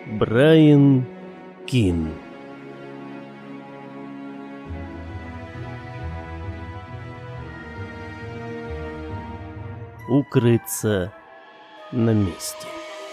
Брайан Кин. Укрыться на месте.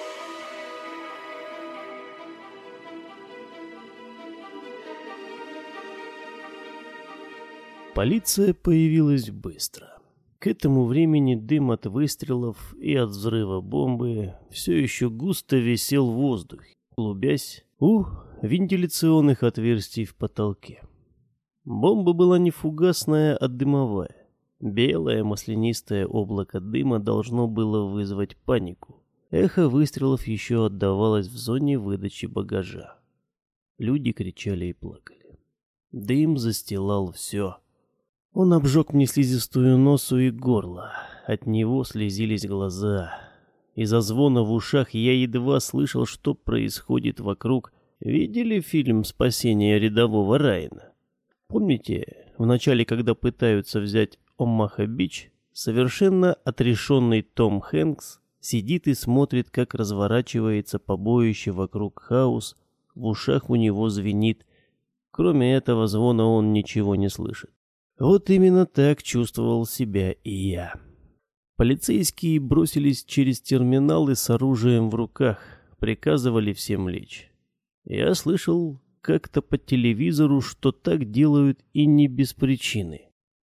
Полиция появилась быстро. К этому времени дым от выстрелов и от взрыва бомбы все еще густо висел в воздухе, клубясь у вентиляционных отверстий в потолке. Бомба была не фугасная, а дымовая. Белое маслянистое облако дыма должно было вызвать панику. Эхо выстрелов еще отдавалось в зоне выдачи багажа. Люди кричали и плакали. Дым застилал все. Он обжег мне слизистую носу и горло. От него слезились глаза. Из-за звона в ушах я едва слышал, что происходит вокруг. Видели фильм «Спасение рядового Райана»? Помните, в начале, когда пытаются взять Омаха-Бич, совершенно отрешенный Том Хэнкс сидит и смотрит, как разворачивается побоище вокруг хаос, в ушах у него звенит. Кроме этого звона он ничего не слышит. Вот именно так чувствовал себя и я. Полицейские бросились через терминалы с оружием в руках, приказывали всем лечь. Я слышал как-то по телевизору, что так делают и не без причины.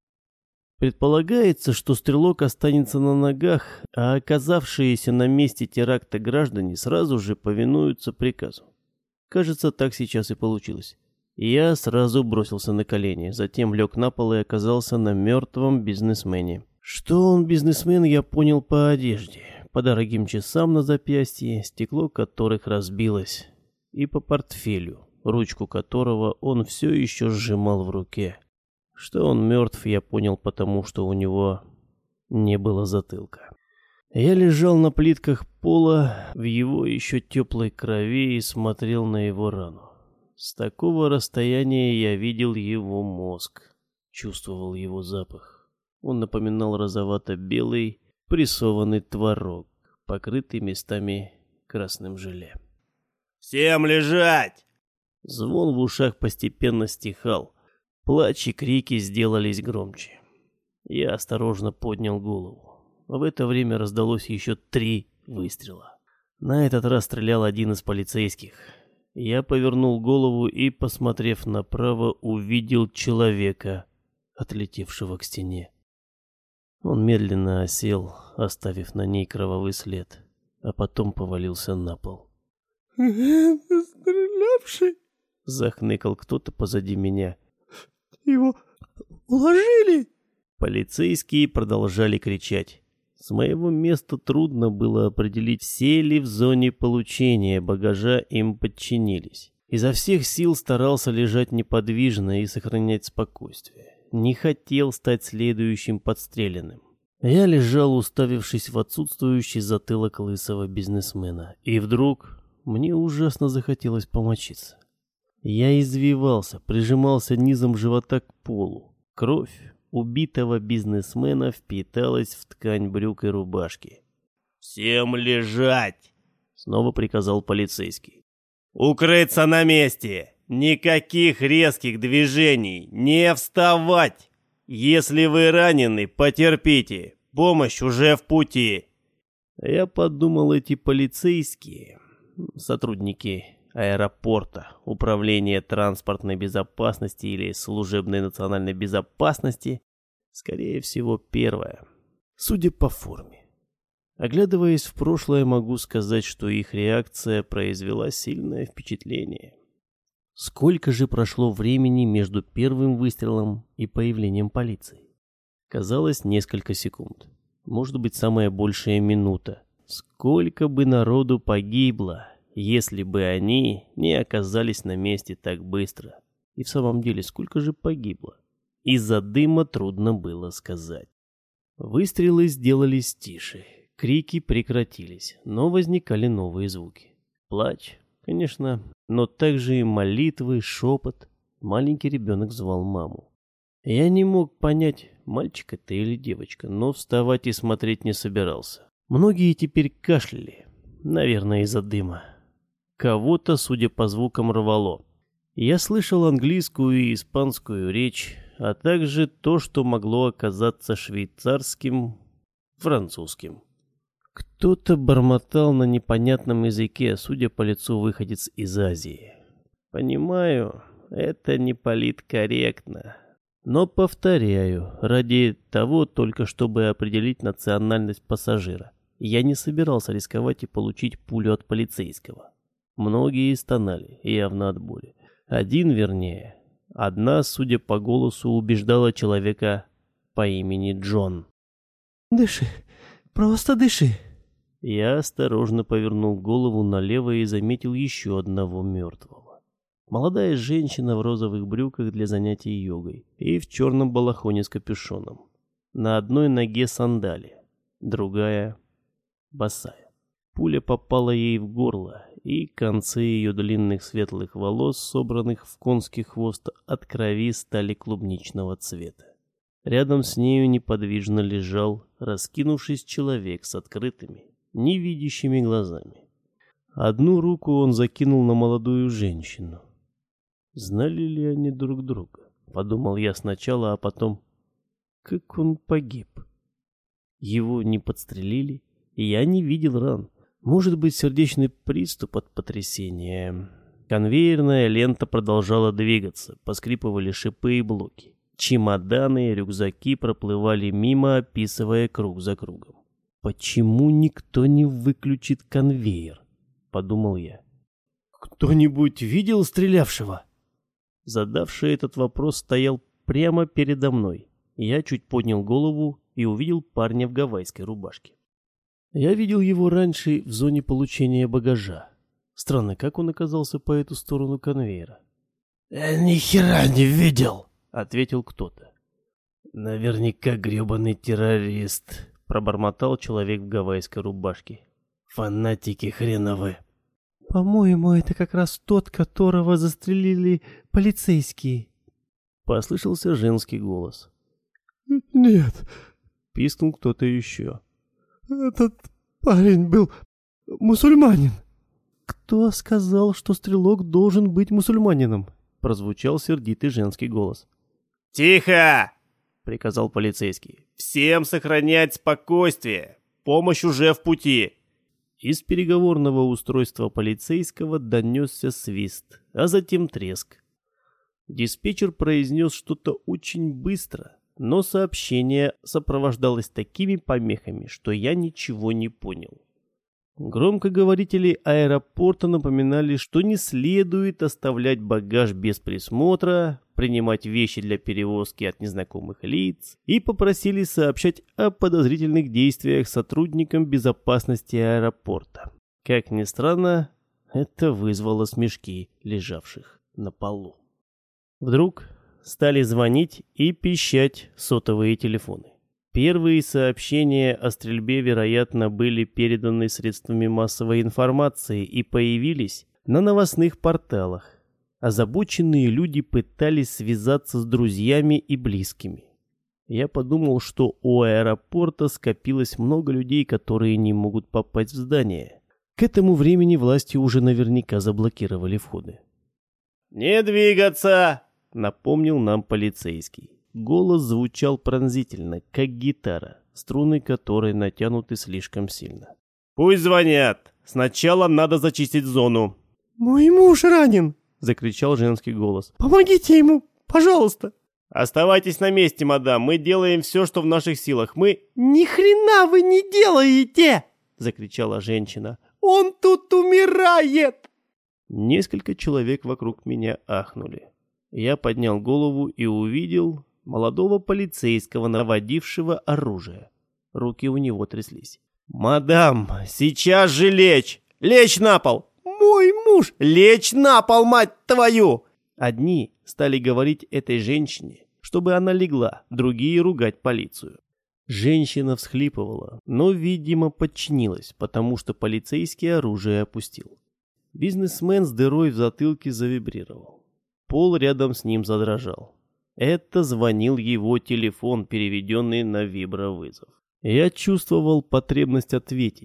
Предполагается, что стрелок останется на ногах, а оказавшиеся на месте теракта граждане сразу же повинуются приказу. Кажется, так сейчас и получилось. Я сразу бросился на колени, затем лег на пол и оказался на мертвом бизнесмене. Что он бизнесмен, я понял по одежде, по дорогим часам на запястье, стекло которых разбилось, и по портфелю, ручку которого он все еще сжимал в руке. Что он мертв, я понял потому, что у него не было затылка. Я лежал на плитках пола в его еще теплой крови и смотрел на его рану. С такого расстояния я видел его мозг, чувствовал его запах. Он напоминал розовато-белый прессованный творог, покрытый местами красным желе. «Всем лежать!» Звон в ушах постепенно стихал. Плач и крики сделались громче. Я осторожно поднял голову. В это время раздалось еще 3 выстрела. На этот раз стрелял один из полицейских. Я повернул голову и, посмотрев направо, увидел человека, отлетевшего к стене. Он медленно осел, оставив на ней кровавый след, а потом повалился на пол. «Это стрелявший?» — захныкал кто-то позади меня. «Его уложили?» Полицейские продолжали кричать. С моего места трудно было определить, все ли в зоне получения багажа им подчинились. Изо всех сил старался лежать неподвижно и сохранять спокойствие. Не хотел стать следующим подстреленным. Я лежал, уставившись в отсутствующий затылок лысого бизнесмена. И вдруг мне ужасно захотелось помочиться. Я извивался, прижимался низом живота к полу. Кровь убитого бизнесмена впиталась в ткань брюк и рубашки. «Всем лежать!» — снова приказал полицейский. «Укрыться на месте! Никаких резких движений! Не вставать! Если вы ранены, потерпите! Помощь уже в пути!» Я подумал, эти полицейские, сотрудники аэропорта, управления транспортной безопасности или служебной национальной безопасности, скорее всего, первое. Судя по форме. Оглядываясь в прошлое, могу сказать, что их реакция произвела сильное впечатление. Сколько же прошло времени между первым выстрелом и появлением полиции? Казалось, несколько секунд. Может быть, самая большая минута. Сколько бы народу погибло, если бы они не оказались на месте так быстро. И в самом деле, сколько же погибло? Из-за дыма трудно было сказать. Выстрелы сделались тише, крики прекратились, но возникали новые звуки. Плач, конечно, но также и молитвы, шепот. Маленький ребенок звал маму. Я не мог понять, мальчик это или девочка, но вставать и смотреть не собирался. Многие теперь кашляли, наверное, из-за дыма. Кого-то, судя по звукам, рвало. Я слышал английскую и испанскую речь, а также то, что могло оказаться швейцарским, французским. Кто-то бормотал на непонятном языке, судя по лицу, выходец из Азии. Понимаю, это не политкорректно. Но повторяю, ради того только, чтобы определить национальность пассажира. Я не собирался рисковать и получить пулю от полицейского. Многие стонали, явно от боли. Одна, судя по голосу, убеждала человека по имени Джон. «Дыши, просто дыши». Я осторожно повернул голову налево и заметил еще одного мертвого. Молодая женщина в розовых брюках для занятий йогой и в черном балахоне с капюшоном. На одной ноге сандали, другая босая. Пуля попала ей в горло, и концы ее длинных светлых волос, собранных в конский хвост, от крови стали клубничного цвета. Рядом с нею неподвижно лежал, раскинувшись, человек с открытыми, невидящими глазами. Одну руку он закинул на молодую женщину. Знали ли они друг друга? Подумал я сначала, а потом... Как он погиб? Его не подстрелили, и я не видел ран. Может быть, сердечный приступ от потрясения. Конвейерная лента продолжала двигаться, поскрипывали шипы и блоки. Чемоданы и рюкзаки проплывали мимо, описывая круг за кругом. «Почему никто не выключит конвейер?» — подумал я. «Кто-нибудь видел стрелявшего?» Задавший этот вопрос стоял прямо передо мной. Я чуть поднял голову и увидел парня в гавайской рубашке. Я видел его раньше в зоне получения багажа. Странно, как он оказался по эту сторону конвейера. «Я ни хера не видел», — ответил кто-то. «Наверняка гребаный террорист», — пробормотал человек в гавайской рубашке. «Фанатики хреновы». «По-моему, это как раз тот, которого застрелили полицейские», — послышался женский голос. «Нет», — пискнул кто-то еще. «Этот парень был мусульманин». «Кто сказал, что стрелок должен быть мусульманином?» — прозвучал сердитый женский голос. «Тихо!» — приказал полицейский. «Всем сохранять спокойствие! Помощь уже в пути!» Из переговорного устройства полицейского донесся свист, а затем треск. Диспетчер произнес что-то очень быстро, но сообщение сопровождалось такими помехами, что я ничего не понял. Громкоговорители аэропорта напоминали, что не следует оставлять багаж без присмотра, принимать вещи для перевозки от незнакомых лиц, и попросили сообщать о подозрительных действиях сотрудникам безопасности аэропорта. Как ни странно, это вызвало смешки лежавших на полу. Вдруг стали звонить и пищать сотовые телефоны. Первые сообщения о стрельбе, вероятно, были переданы средствами массовой информации и появились на новостных порталах. Озабоченные люди пытались связаться с друзьями и близкими. Я подумал, что у аэропорта скопилось много людей, которые не могут попасть в здание. К этому времени власти уже наверняка заблокировали входы. «Не двигаться!» — напомнил нам полицейский. Голос звучал пронзительно, как гитара, струны которой натянуты слишком сильно. «Пусть звонят! Сначала надо зачистить зону!» «Мой муж ранен!» — закричал женский голос. «Помогите ему, пожалуйста!» «Оставайтесь на месте, мадам, мы делаем все, что в наших силах, мы...» «Ни хрена вы не делаете!» — закричала женщина. «Он тут умирает!» Несколько человек вокруг меня ахнули. Я поднял голову и увидел молодого полицейского, наводившего оружие. Руки у него тряслись. «Мадам, сейчас же лечь! Лечь на пол! Мой муж! Лечь на пол, мать твою!» Одни стали говорить этой женщине, чтобы она легла, другие ругать полицию. Женщина всхлипывала, но, видимо, подчинилась, потому что полицейский оружие опустил. Бизнесмен с дырой в затылке завибрировал. Пол рядом с ним задрожал. Это звонил его телефон, переведенный на вибровызов. Я чувствовал потребность ответить.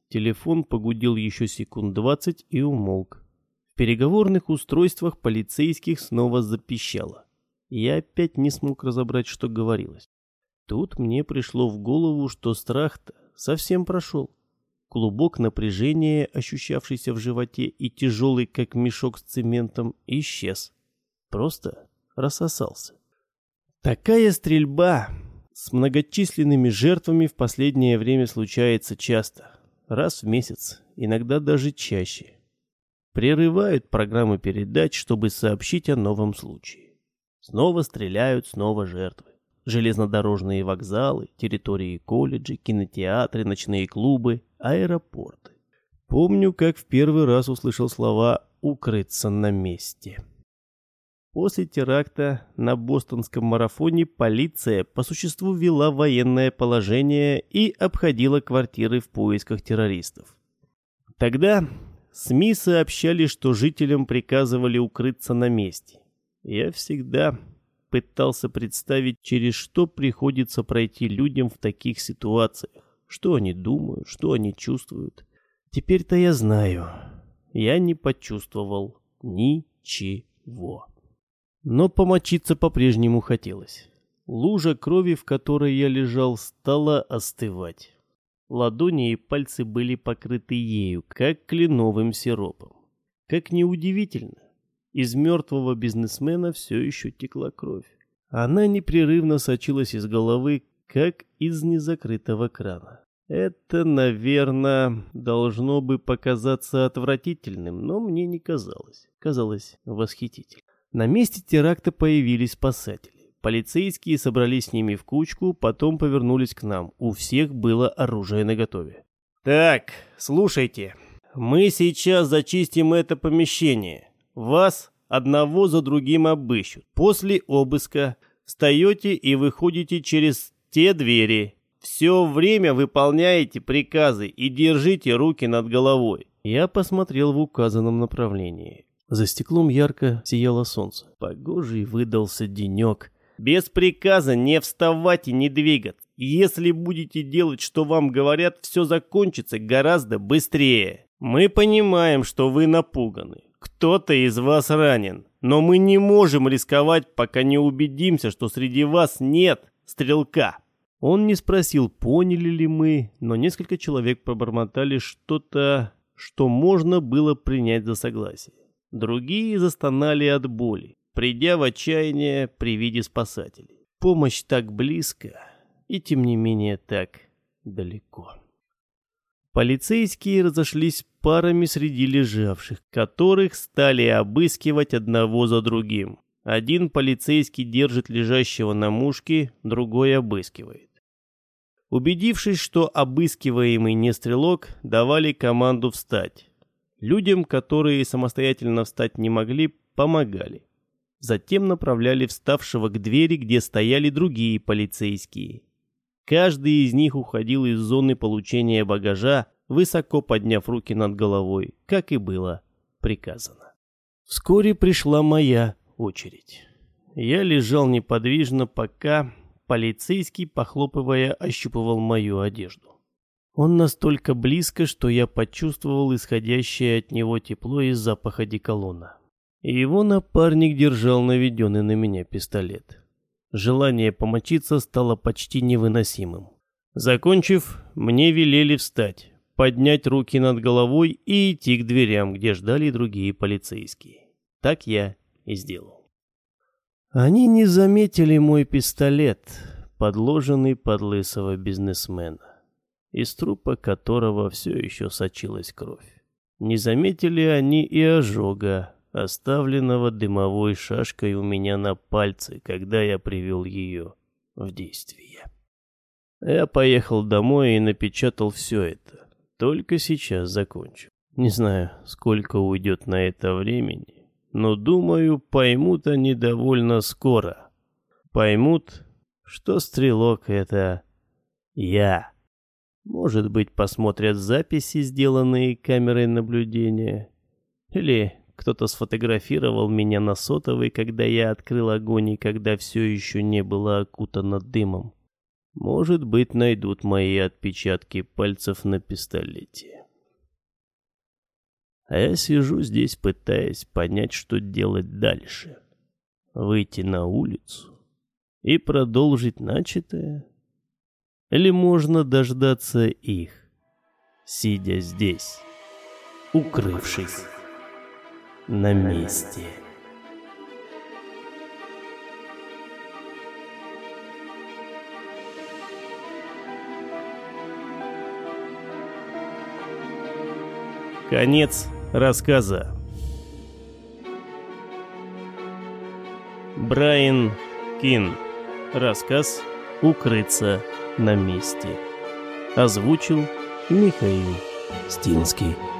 Телефон погудел еще секунд 20 и умолк. В переговорных устройствах полицейских снова запищало. Я опять не смог разобрать, что говорилось. Тут мне пришло в голову, что страх-то совсем прошел. Клубок напряжения, ощущавшийся в животе и тяжелый, как мешок с цементом, исчез. Просто рассосался. Такая стрельба с многочисленными жертвами в последнее время случается часто. Раз в месяц, иногда даже чаще. Прерывают программы передач, чтобы сообщить о новом случае. Снова стреляют, снова жертвы. Железнодорожные вокзалы, территории колледжей, кинотеатры, ночные клубы, аэропорты. Помню, как в первый раз услышал слова «укрыться на месте». После теракта на бостонском марафоне полиция по существу ввела военное положение и обходила квартиры в поисках террористов. Тогда СМИ сообщали, что жителям приказывали укрыться на месте. Я всегда пытался представить, через что приходится пройти людям в таких ситуациях, что они думают, что они чувствуют. Теперь-то я знаю, я не почувствовал ничего. Но помочиться по-прежнему хотелось. Лужа крови, в которой я лежал, стала остывать. Ладони и пальцы были покрыты ею, как кленовым сиропом. Как неудивительно, из мертвого бизнесмена все еще текла кровь. Она непрерывно сочилась из головы, как из незакрытого крана. Это, наверное, должно бы показаться отвратительным, но мне не казалось. Казалось восхитительным. На месте теракта появились спасатели. Полицейские собрались с ними в кучку, потом повернулись к нам. У всех было оружие наготове. Так, слушайте. Мы сейчас зачистим это помещение. Вас одного за другим обыщут. После обыска встаете и выходите через те двери. Все время выполняете приказы и держите руки над головой. Я посмотрел в указанном направлении. За стеклом ярко сияло солнце. Погожий выдался денек. Без приказа не вставать и не двигаться. Если будете делать, что вам говорят, все закончится гораздо быстрее. Мы понимаем, что вы напуганы. Кто-то из вас ранен. Но мы не можем рисковать, пока не убедимся, что среди вас нет стрелка. Он не спросил, поняли ли мы, но несколько человек пробормотали что-то, что можно было принять за согласие. Другие застонали от боли, придя в отчаяние при виде спасателей. Помощь так близко и, тем не менее, так далеко. Полицейские разошлись парами среди лежавших, которых стали обыскивать одного за другим. Один полицейский держит лежащего на мушке, другой обыскивает. Убедившись, что обыскиваемый не стрелок, давали команду встать. Людям, которые самостоятельно встать не могли, помогали. Затем направляли вставшего к двери, где стояли другие полицейские. Каждый из них уходил из зоны получения багажа, высоко подняв руки над головой, как и было приказано. Вскоре пришла моя очередь. Я лежал неподвижно, пока полицейский, похлопывая, ощупывал мою одежду. Он настолько близко, что я почувствовал исходящее от него тепло и запах одеколона. И его напарник держал наведенный на меня пистолет. Желание помочиться стало почти невыносимым. Закончив, мне велели встать, поднять руки над головой и идти к дверям, где ждали другие полицейские. Так я и сделал. Они не заметили мой пистолет, подложенный под лысого бизнесмена, из трупа которого все еще сочилась кровь. Не заметили они и ожога, оставленного дымовой шашкой у меня на пальце, когда я привел ее в действие. Я поехал домой и напечатал все это. Только сейчас закончу. Не знаю, сколько уйдет на это времени, но, думаю, поймут они довольно скоро. Поймут, что стрелок — это я. Может быть, посмотрят записи, сделанные камерой наблюдения. Или кто-то сфотографировал меня на сотовый, когда я открыл огонь и когда все еще не было окутано дымом. Может быть, найдут мои отпечатки пальцев на пистолете. А я сижу здесь, пытаясь понять, что делать дальше. Выйти на улицу и продолжить начатое? Или можно дождаться их, сидя здесь, укрывшись на месте? Конец рассказа. Брайан Кин. Рассказ «Укрыться на месте». Озвучил Михаил Стинский.